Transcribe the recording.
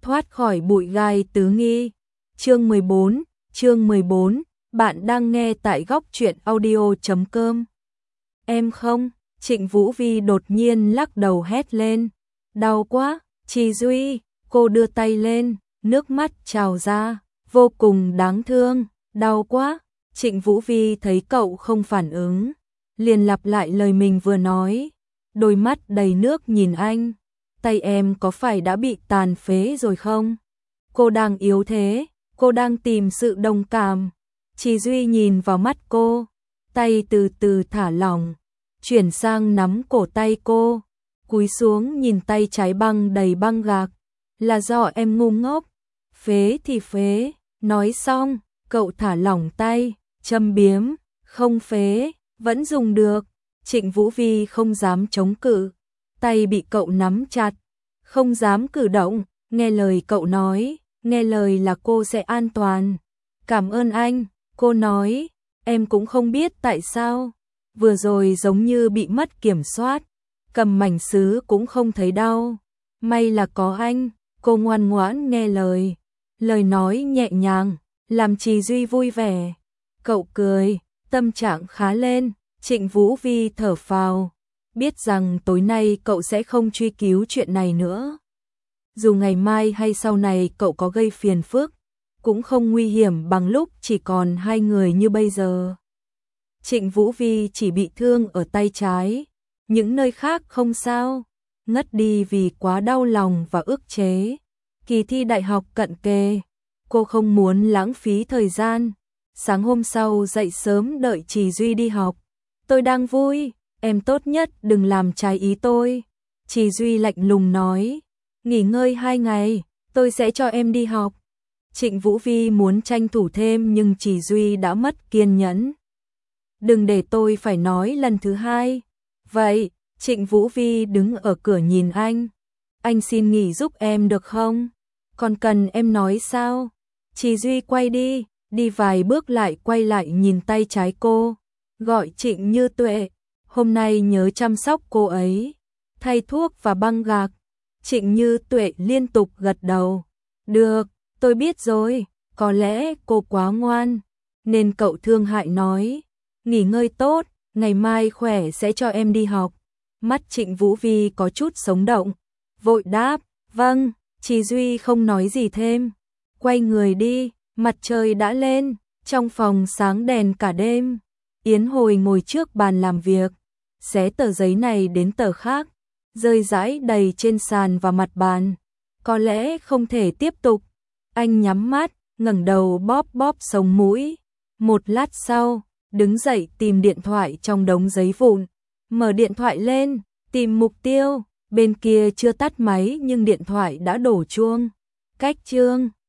thoát khỏi bụi gai tứ nghi. Chương 14, bạn đang nghe tại góc truyện audio.com. Em không, Trịnh Vũ Vi đột nhiên lắc đầu hét lên. Đau quá, Trì Duy, cô đưa tay lên, nước mắt trào ra, vô cùng đáng thương, đau quá. Trịnh Vũ Vi thấy cậu không phản ứng, liền lặp lại lời mình vừa nói, đôi mắt đầy nước nhìn anh. Tay em có phải đã bị tàn phế rồi không? Cô đang yếu thế, cô đang tìm sự đồng cảm. Trì Duy nhìn vào mắt cô, tay từ từ thả lỏng, chuyển sang nắm cổ tay cô, cúi xuống nhìn tay trái băng đầy băng gạc. Là do em ngu ngốc, phế thì phế. Nói xong, cậu thả lỏng tay, châm biếm, không phế, vẫn dùng được. Trịnh Vũ Vi không dám chống cự, tay bị cậu nắm chặt, không dám cử động, nghe lời cậu nói, nghe lời là cô sẽ an toàn. Cảm ơn anh, cô nói, em cũng không biết tại sao, vừa rồi giống như bị mất kiểm soát, cầm mảnh sứ cũng không thấy đau. May là có anh, cô ngoan ngoãn nghe lời, lời nói nhẹ nhàng, làm Trì Duy vui vẻ. Cậu cười, tâm trạng khá lên. Trịnh Vũ Vi thở phào, biết rằng tối nay cậu sẽ không truy cứu chuyện này nữa. Dù ngày mai hay sau này cậu có gây phiền phức, cũng không nguy hiểm bằng lúc chỉ còn hai người như bây giờ. Trịnh Vũ Vi chỉ bị thương ở tay trái, những nơi khác không sao, ngất đi vì quá đau lòng và ức chế. Kỳ thi đại học cận kề, cô không muốn lãng phí thời gian. Sáng hôm sau dậy sớm đợi Trì Duy đi học. Tôi đang vui, em tốt nhất đừng làm trái ý tôi. Trì Duy lạnh lùng nói, nghỉ ngơi 2 ngày, tôi sẽ cho em đi học. Trịnh Vũ Vi muốn tranh thủ thêm nhưng Trì Duy đã mất kiên nhẫn. Đừng để tôi phải nói lần thứ hai. Vậy, Trịnh Vũ Vi đứng ở cửa nhìn anh. Anh xin nghỉ giúp em được không? Còn cần em nói sao? Trì Duy quay đi vài bước lại quay lại nhìn tay trái cô. Gọi Trịnh Như Tuệ, hôm nay nhớ chăm sóc cô ấy, thay thuốc và băng gạc. Trịnh Như Tuệ liên tục gật đầu. Được, tôi biết rồi, có lẽ cô quá ngoan, nên cậu thương hại nói, nghỉ ngơi tốt, ngày mai khỏe sẽ cho em đi học. Mắt Trịnh Vũ Vi có chút sống động, vội đáp, vâng. Trì Duy không nói gì thêm, quay người đi, mặt trời đã lên, trong phòng sáng đèn cả đêm. Yến Hồi ngồi trước bàn làm việc, xé tờ giấy này đến tờ khác, rơi rãi đầy trên sàn và mặt bàn. Có lẽ không thể tiếp tục. Anh nhắm mắt, ngẩng đầu bóp bóp sống mũi. Một lát sau, đứng dậy tìm điện thoại trong đống giấy vụn. Mở điện thoại lên, tìm mục tiêu. Bên kia chưa tắt máy nhưng điện thoại đã đổ chuông. Cách chương